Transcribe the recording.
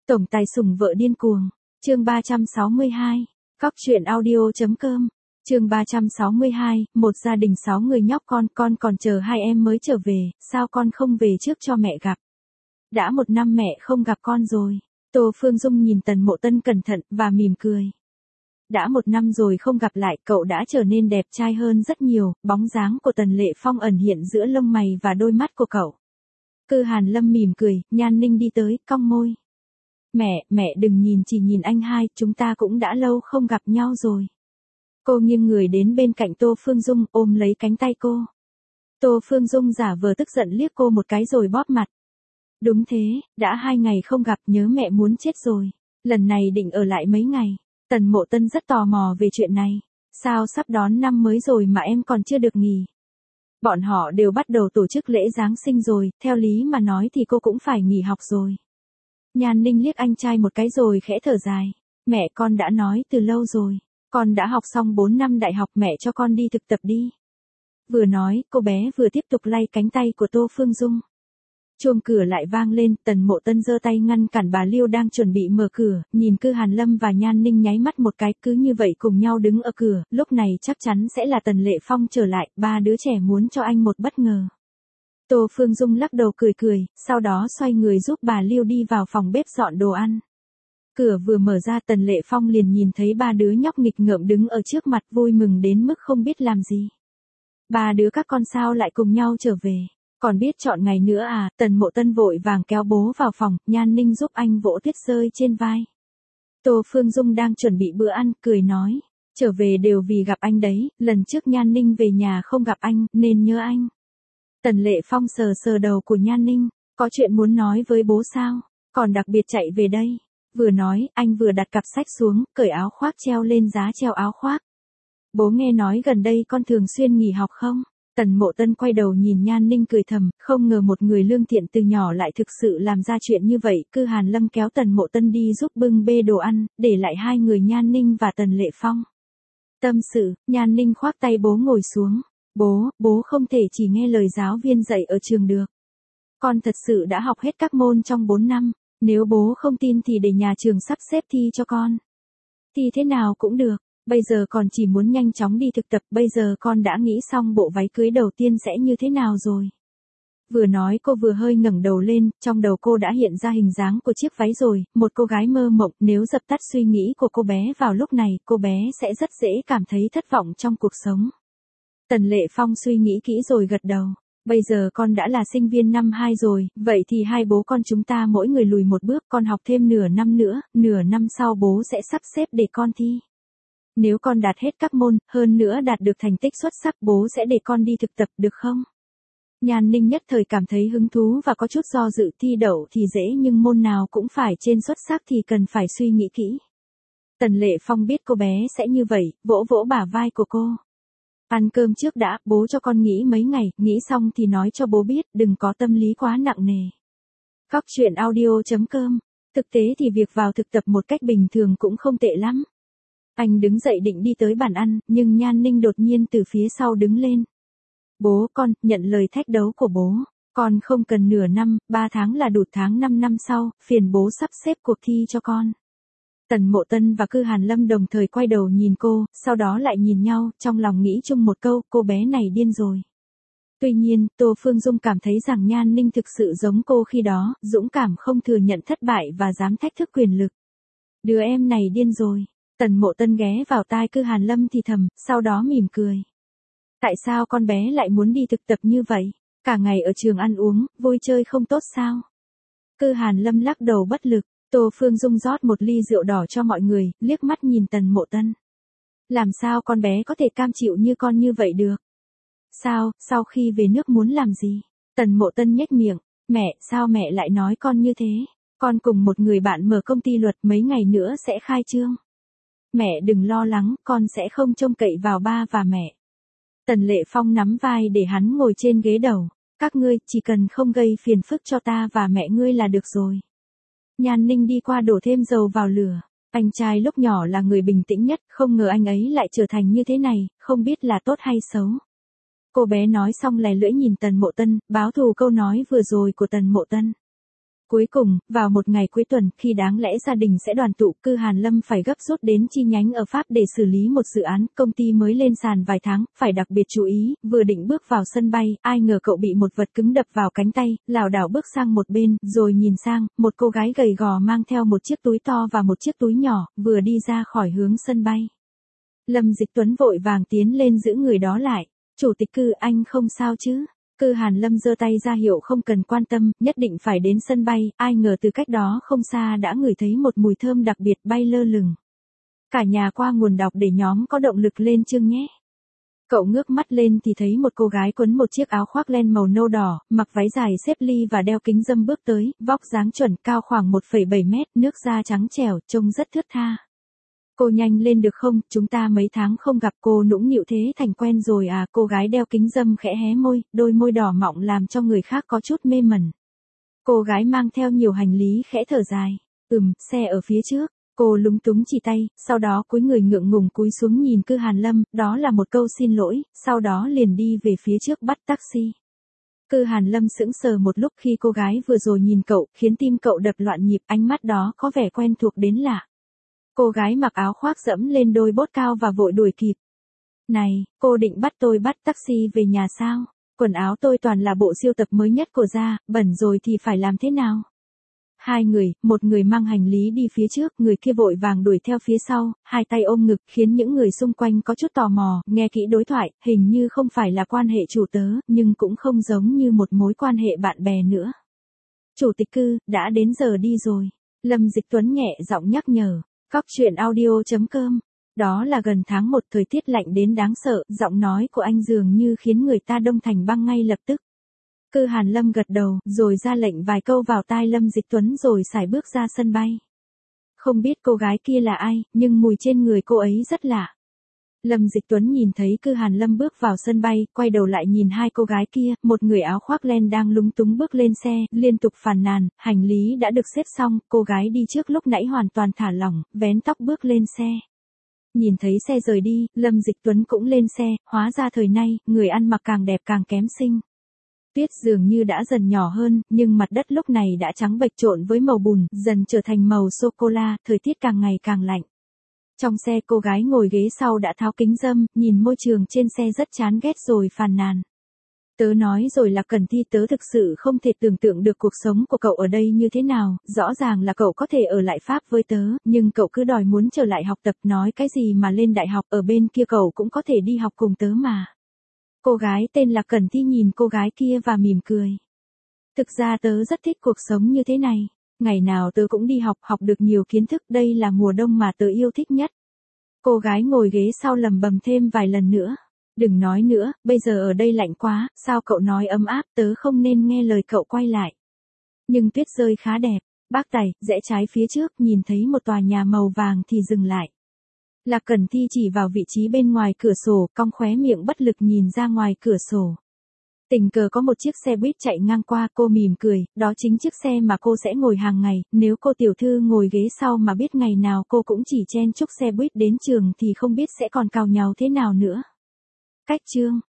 Tổng tài sủng vợ điên cuồng. Chương 362. Cóc truyện audio.com. Chương 362, một gia đình 6 người nhóc con còn chờ hai em mới trở về, sao con không về trước cho mẹ gặp? Đã 1 năm mẹ không gặp con rồi. Tô Phương Dung nhìn Tần Mộ Tân cẩn thận và mỉm cười. Đã 1 năm rồi không gặp lại, cậu đã trở nên đẹp trai hơn rất nhiều, bóng dáng của Tần Lệ Phong ẩn hiện giữa lông mày và đôi mắt của cậu. Cư Hàn Lâm mỉm cười, Nhan Ninh đi tới, cong môi. Mẹ đừng nhìn chỉ nhìn anh hai, chúng ta cũng đã lâu không gặp nhau rồi. Cô nghiêng người đến bên cạnh Tô Phương Dung, ôm lấy cánh tay cô. Tô Phương Dung giả vờ tức giận liếc cô một cái rồi bóp mặt. Đúng thế, đã 2 ngày không gặp, nhớ mẹ muốn chết rồi. Lần này định ở lại mấy ngày. Tần Mộ Tân rất tò mò về chuyện này. Sao sắp đón năm mới rồi mà em còn chưa được nghỉ? Bọn họ đều bắt đầu tổ chức lễ Giáng sinh rồi, theo lý mà nói thì cô cũng phải nghỉ học rồi. Nhan Ninh liếc anh trai một cái rồi khẽ thở dài. Mẹ con đã nói từ lâu rồi. Con đã học xong 4 năm đại học, mẹ cho con đi thực tập đi. Vừa nói, cô bé vừa tiếp tục lay cánh tay của Tô Phương Dung. Chuông cửa lại vang lên, Tần Mộ Tân giơ tay ngăn cản bà Liêu đang chuẩn bị mở cửa, nhìn Cư Hàn Lâm và Nhan Ninh nháy mắt một cái, cứ như vậy cùng nhau đứng ở cửa, lúc này chắc chắn sẽ là Tần Lệ Phong trở lại, 3 đứa trẻ muốn cho anh một bất ngờ. Tô Phương Dung lắc đầu cười, sau đó xoay người giúp bà Liêu đi vào phòng bếp dọn đồ ăn. Cửa vừa mở ra, Tần Lệ Phong liền nhìn thấy 3 đứa nhóc nghịch ngợm đứng ở trước mặt, vui mừng đến mức không biết làm gì. 3 đứa các con sao lại cùng nhau trở về? Còn biết chọn ngày nữa à? Tần Mộ Tân vội vàng kéo bố vào phòng, Nhan Ninh giúp anh vỗ tuyết rơi trên vai. Tô Phương Dung đang chuẩn bị bữa ăn, cười nói, trở về đều vì gặp anh đấy, lần trước Nhan Ninh về nhà không gặp anh, nên nhớ anh. Tần Lệ Phong sờ đầu của Nhan Ninh, có chuyện muốn nói với bố sao? Còn đặc biệt chạy về đây. Vừa nói, anh vừa đặt cặp sách xuống, cởi áo khoác treo lên giá treo áo khoác. Bố nghe nói gần đây con thường xuyên nghỉ học không? Tần Mộ Tân quay đầu nhìn Nhan Ninh cười thầm, không ngờ một người lương thiện từ nhỏ lại thực sự làm ra chuyện như vậy. Cư Hàn Lâm kéo Tần Mộ Tân đi giúp bưng bê đồ ăn, để lại 2 người Nhan Ninh và Tần Lệ Phong. Tâm sự, Nhan Ninh khoác tay bố ngồi xuống. Bố không thể chỉ nghe lời giáo viên dạy ở trường được. Con thật sự đã học hết các môn trong 4 năm. Nếu bố không tin thì để nhà trường sắp xếp thi cho con. Thi thế nào cũng được, bây giờ còn chỉ muốn nhanh chóng đi thực tập, bây giờ con đã nghĩ xong bộ váy cưới đầu tiên sẽ như thế nào rồi. Vừa nói cô vừa hơi ngẩng đầu lên, trong đầu cô đã hiện ra hình dáng của chiếc váy rồi, một cô gái mơ mộng, nếu dập tắt suy nghĩ của cô bé vào lúc này, cô bé sẽ rất dễ cảm thấy thất vọng trong cuộc sống. Tần Lệ Phong suy nghĩ kỹ rồi gật đầu. Bây giờ con đã là sinh viên năm 2 rồi, vậy thì hai bố con chúng ta mỗi người lùi một bước, con học thêm nửa năm nữa, nửa năm sau bố sẽ sắp xếp để con thi. Nếu con đạt hết các môn, hơn nữa đạt được thành tích xuất sắc, bố sẽ để con đi thực tập được không? Nhan Ninh nhất thời cảm thấy hứng thú và có chút do dự, thi đậu thì dễ nhưng môn nào cũng phải trên xuất sắc thì cần phải suy nghĩ kỹ. Tần Lệ Phong biết cô bé sẽ như vậy, vỗ vỗ bả vai của cô. Ăn cơm trước đã, bố cho con nghỉ mấy ngày, nghĩ xong thì nói cho bố biết, đừng có tâm lý quá nặng nề. Cóc truyện audio.com. Thực tế thì việc vào thực tập một cách bình thường cũng không tệ lắm. Anh đứng dậy định đi tới bàn ăn, nhưng Nhan Ninh đột nhiên từ phía sau đứng lên. Bố, con, nhận lời thách đấu của bố. Con không cần nửa năm, 3 tháng là đủ, tháng 5 năm sau, phiền bố sắp xếp cuộc thi cho con. Tần Mộ Tân và Cư Hàn Lâm đồng thời quay đầu nhìn cô, sau đó lại nhìn nhau, trong lòng nghĩ chung một câu, cô bé này điên rồi. Tuy nhiên, Tô Phương Dung cảm thấy rằng Nhan Ninh thực sự giống cô khi đó, dũng cảm không thừa nhận thất bại và dám thách thức quyền lực. Đứa em này điên rồi. Tần Mộ Tân ghé vào tai Cư Hàn Lâm thì thầm, sau đó mỉm cười. Tại sao con bé lại muốn đi thực tập như vậy? Cả ngày ở trường ăn uống, vui chơi không tốt sao? Cư Hàn Lâm lắc đầu bất lực. Tô Phương Dung rót một ly rượu đỏ cho mọi người, liếc mắt nhìn Tần Mộ Tân. Làm sao con bé có thể cam chịu như con như vậy được? Sao, sau khi về nước muốn làm gì? Tần Mộ Tân nhếch miệng, mẹ, sao mẹ lại nói con như thế? Con cùng một người bạn mở công ty luật, mấy ngày nữa sẽ khai trương. Mẹ đừng lo lắng, con sẽ không trông cậy vào ba và mẹ. Tần Lệ Phong nắm vai để hắn ngồi trên ghế đầu. Các ngươi, chỉ cần không gây phiền phức cho ta và mẹ ngươi là được rồi. Nhan Ninh đi qua đổ thêm dầu vào lửa. Anh trai lúc nhỏ là người bình tĩnh nhất, không ngờ anh ấy lại trở thành như thế này, không biết là tốt hay xấu. Cô bé nói xong lè lưỡi nhìn Tần Mộ Tân, báo thù câu nói vừa rồi của Tần Mộ Tân. Cuối cùng, vào một ngày cuối tuần, khi đáng lẽ gia đình sẽ đoàn tụ, Cư Hàn Lâm phải gấp rút đến chi nhánh ở Pháp để xử lý một dự án, công ty mới lên sàn vài tháng, phải đặc biệt chú ý, vừa định bước vào sân bay, ai ngờ cậu bị một vật cứng đập vào cánh tay, lảo đảo bước sang một bên, rồi nhìn sang, một cô gái gầy gò mang theo một chiếc túi to và một chiếc túi nhỏ, vừa đi ra khỏi hướng sân bay. Lâm Dịch Tuấn vội vàng tiến lên giữ người đó lại. Chủ tịch Cư, anh không sao chứ? Cư Hàn Lâm giơ tay ra hiệu không cần quan tâm, nhất định phải đến sân bay, ai ngờ từ cách đó không xa đã ngửi thấy một mùi thơm đặc biệt bay lơ lửng. Cả nhà qua nguồn đọc để nhóm có động lực lên chương nhé. Cậu ngước mắt lên thì thấy một cô gái quấn một chiếc áo khoác len màu nâu đỏ, mặc váy dài xếp ly và đeo kính râm bước tới, vóc dáng chuẩn, cao khoảng 1,7 mét, nước da trắng trẻo, trông rất thướt tha. Cô nhanh lên được không, chúng ta mấy tháng không gặp, cô nũng nịu thế thành quen rồi à? Cô gái đeo kính râm khẽ hé môi, đôi môi đỏ mọng làm cho người khác có chút mê mẩn. Cô gái mang theo nhiều hành lý khẽ thở dài. Xe ở phía trước. Cô lúng túng chỉ tay, sau đó cúi người ngượng ngùng cúi xuống nhìn Cư Hàn Lâm, đó là một câu xin lỗi, sau đó liền đi về phía trước bắt taxi. Cư Hàn Lâm sững sờ một lúc khi cô gái vừa rồi nhìn cậu, khiến tim cậu đập loạn nhịp, ánh mắt đó có vẻ quen thuộc đến lạ. Cô gái mặc áo khoác dẫm lên đôi bốt cao và vội đuổi kịp. Này, cô định bắt tôi bắt taxi về nhà sao? Quần áo tôi toàn là bộ sưu tập mới nhất của gia, bẩn rồi thì phải làm thế nào? Hai người, một người mang hành lý đi phía trước, người kia vội vàng đuổi theo phía sau, hai tay ôm ngực khiến những người xung quanh có chút tò mò, nghe kỹ đối thoại, hình như không phải là quan hệ chủ tớ, nhưng cũng không giống như một mối quan hệ bạn bè nữa. Chủ tịch Cư, đã đến giờ đi rồi. Lâm Dịch Tuấn nhẹ giọng nhắc nhở. Cóc truyện audio.com. Đó là gần tháng 1, thời tiết lạnh đến đáng sợ, giọng nói của anh dường như khiến người ta đông thành băng ngay lập tức. Cư Hàn Lâm gật đầu, rồi ra lệnh vài câu vào tai Lâm Dịch Tuấn rồi sải bước ra sân bay. Không biết cô gái kia là ai, nhưng mùi trên người cô ấy rất lạ. Lâm Dịch Tuấn nhìn thấy Cư Hàn Lâm bước vào sân bay, quay đầu lại nhìn hai cô gái kia, một người áo khoác len đang lúng túng bước lên xe, liên tục phàn nàn, hành lý đã được xếp xong, cô gái đi trước lúc nãy hoàn toàn thả lỏng, vén tóc bước lên xe. Nhìn thấy xe rời đi, Lâm Dịch Tuấn cũng lên xe, hóa ra thời nay, người ăn mặc càng đẹp càng kém xinh. Tuyết dường như đã dần nhỏ hơn, nhưng mặt đất lúc này đã trắng bệch trộn với màu bùn, dần trở thành màu sô-cô-la, thời tiết càng ngày càng lạnh. Trong xe cô gái ngồi ghế sau đã tháo kính râm, nhìn môi trường trên xe rất chán ghét rồi phàn nàn. Tớ nói rồi là Cẩn Thi, tớ thực sự không thể tưởng tượng được cuộc sống của cậu ở đây như thế nào, rõ ràng là cậu có thể ở lại Pháp với tớ, nhưng cậu cứ đòi muốn trở lại học tập, nói cái gì mà lên đại học, ở bên kia cậu cũng có thể đi học cùng tớ mà. Cô gái tên là Cẩn Thi nhìn cô gái kia và mỉm cười. Thực ra tớ rất thích cuộc sống như thế này. Ngày nào tớ cũng đi học, học được nhiều kiến thức, đây là mùa đông mà tớ yêu thích nhất. Cô gái ngồi ghế sau lẩm bẩm thêm vài lần nữa. Đừng nói nữa, bây giờ ở đây lạnh quá, sao cậu nói ấm áp, tớ không nên nghe lời cậu quay lại. Nhưng tuyết rơi khá đẹp, bác Tài, rẽ trái phía trước, nhìn thấy một tòa nhà màu vàng thì dừng lại. Lạc Cẩn Thi chỉ vào vị trí bên ngoài cửa sổ, cong khóe miệng bất lực nhìn ra ngoài cửa sổ. Tình cờ có một chiếc xe buýt chạy ngang qua, cô mỉm cười, đó chính chiếc xe mà cô sẽ ngồi hàng ngày, nếu cô tiểu thư ngồi ghế sau mà biết ngày nào cô cũng chỉ chen chúc xe buýt đến trường thì không biết sẽ còn càu nhàu thế nào nữa. Cách chương